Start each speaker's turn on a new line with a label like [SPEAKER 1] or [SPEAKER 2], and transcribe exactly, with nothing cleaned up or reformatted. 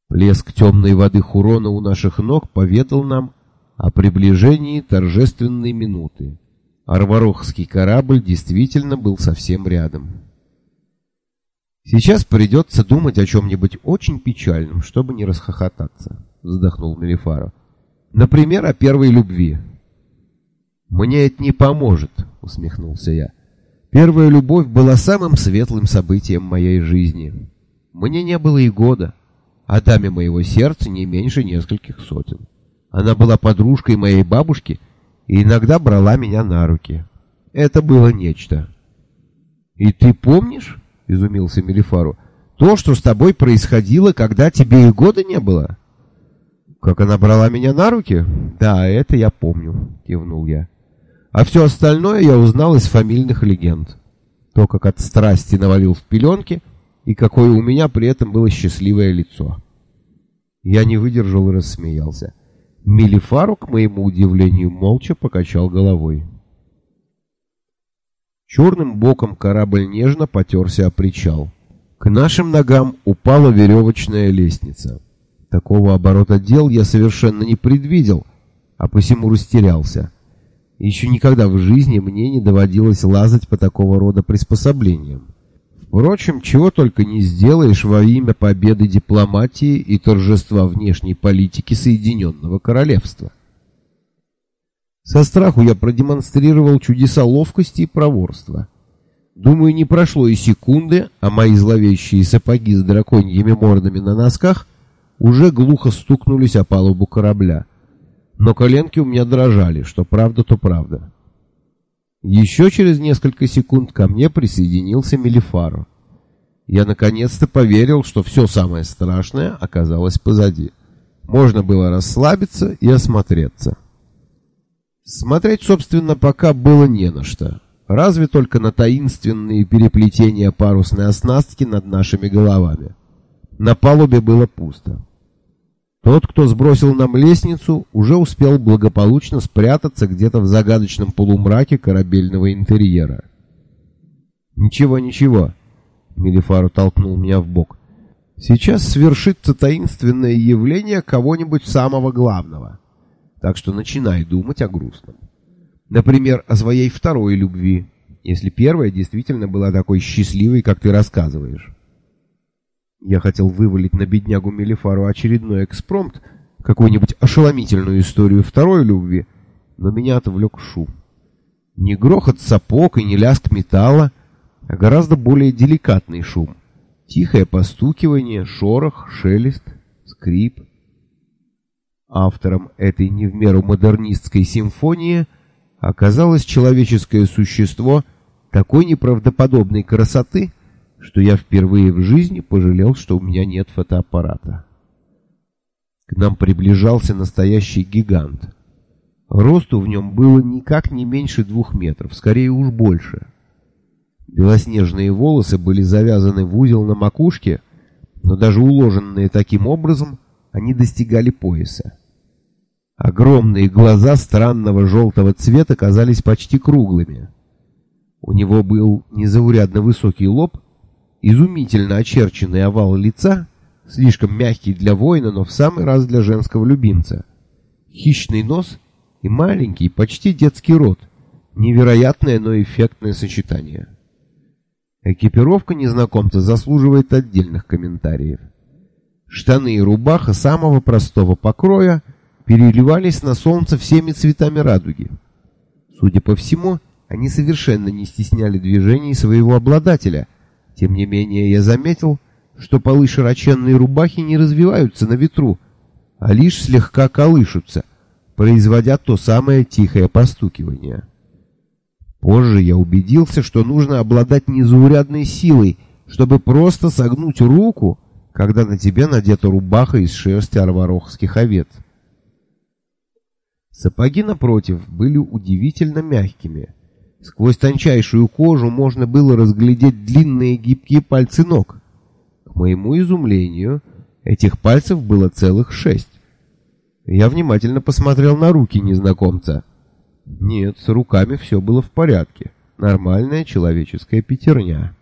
[SPEAKER 1] Плеск темной воды Хурона у наших ног поведал нам о приближении торжественной минуты. Арварохский корабль действительно был совсем рядом. «Сейчас придется думать о чем-нибудь очень печальном, чтобы не расхохотаться», — вздохнул Мелифаро. «Например, о первой любви». «Мне это не поможет», — усмехнулся я. «Первая любовь была самым светлым событием моей жизни. Мне не было и года, а даме моего сердца не меньше нескольких сотен. Она была подружкой моей бабушки и иногда брала меня на руки. Это было нечто». «И ты помнишь, — изумился Мелифаро, — то, что с тобой происходило, когда тебе и года не было?» «Как она брала меня на руки? Да, это я помню», — кивнул я. «А все остальное я узнал из фамильных легенд. То, как от страсти навалил в пеленки, и какое у меня при этом было счастливое лицо». Я не выдержал и рассмеялся. Мелифаро, к моему удивлению, молча покачал головой. Черным боком корабль нежно потерся о причал. К нашим ногам упала веревочная лестница. Такого оборота дел я совершенно не предвидел, а посему растерялся. Еще никогда в жизни мне не доводилось лазать по такого рода приспособлениям. Впрочем, чего только не сделаешь во имя победы дипломатии и торжества внешней политики Соединенного Королевства. Со страху я продемонстрировал чудеса ловкости и проворства. Думаю, не прошло и секунды, а мои зловещие сапоги с драконьими мордами на носках уже глухо стукнулись о палубу корабля. Но коленки у меня дрожали, что правда, то правда. Еще через несколько секунд ко мне присоединился Мелифаро. Я наконец-то поверил, что все самое страшное оказалось позади. Можно было расслабиться и осмотреться. Смотреть, собственно, пока было не на что. Разве только на таинственные переплетения парусной оснастки над нашими головами. На палубе было пусто. Тот, кто сбросил нам лестницу, уже успел благополучно спрятаться где-то в загадочном полумраке корабельного интерьера. «Ничего, ничего», — Мелифаро толкнул меня в бок. «Сейчас свершится таинственное явление кого-нибудь самого главного. Так что начинай думать о грустном. Например, о своей второй любви, если первая действительно была такой счастливой, как ты рассказываешь». Я хотел вывалить на беднягу Мелифаро очередной экспромт, какую-нибудь ошеломительную историю второй любви, но меня отвлек шум. Не грохот сапог и не лязг металла, а гораздо более деликатный шум. Тихое постукивание, шорох, шелест, скрип. Автором этой не в меру модернистской симфонии оказалось человеческое существо такой неправдоподобной красоты, что я впервые в жизни пожалел, что у меня нет фотоаппарата. К нам приближался настоящий гигант. Росту в нем было никак не меньше двух метров, скорее уж больше. Белоснежные волосы были завязаны в узел на макушке, но даже уложенные таким образом, они достигали пояса. Огромные глаза странного желтого цвета казались почти круглыми. У него был незаурядно высокий лоб, изумительно очерченный овал лица, слишком мягкий для воина, но в самый раз для женского любимца, хищный нос и маленький, почти детский рот, невероятное, но эффектное сочетание. Экипировка незнакомца заслуживает отдельных комментариев. Штаны и рубаха самого простого покроя переливались на солнце всеми цветами радуги. Судя по всему, они совершенно не стесняли движений своего обладателя. Тем не менее, я заметил, что полы широченной рубахи не развиваются на ветру, а лишь слегка колышутся, производя то самое тихое постукивание. Позже я убедился, что нужно обладать незаурядной силой, чтобы просто согнуть руку, когда на тебе надета рубаха из шерсти арварохских овец. Сапоги, напротив, были удивительно мягкими. Сквозь тончайшую кожу можно было разглядеть длинные гибкие пальцы ног. К моему изумлению, этих пальцев было целых шесть. Я внимательно посмотрел на руки незнакомца. Нет, с руками все было в порядке. Нормальная человеческая пятерня.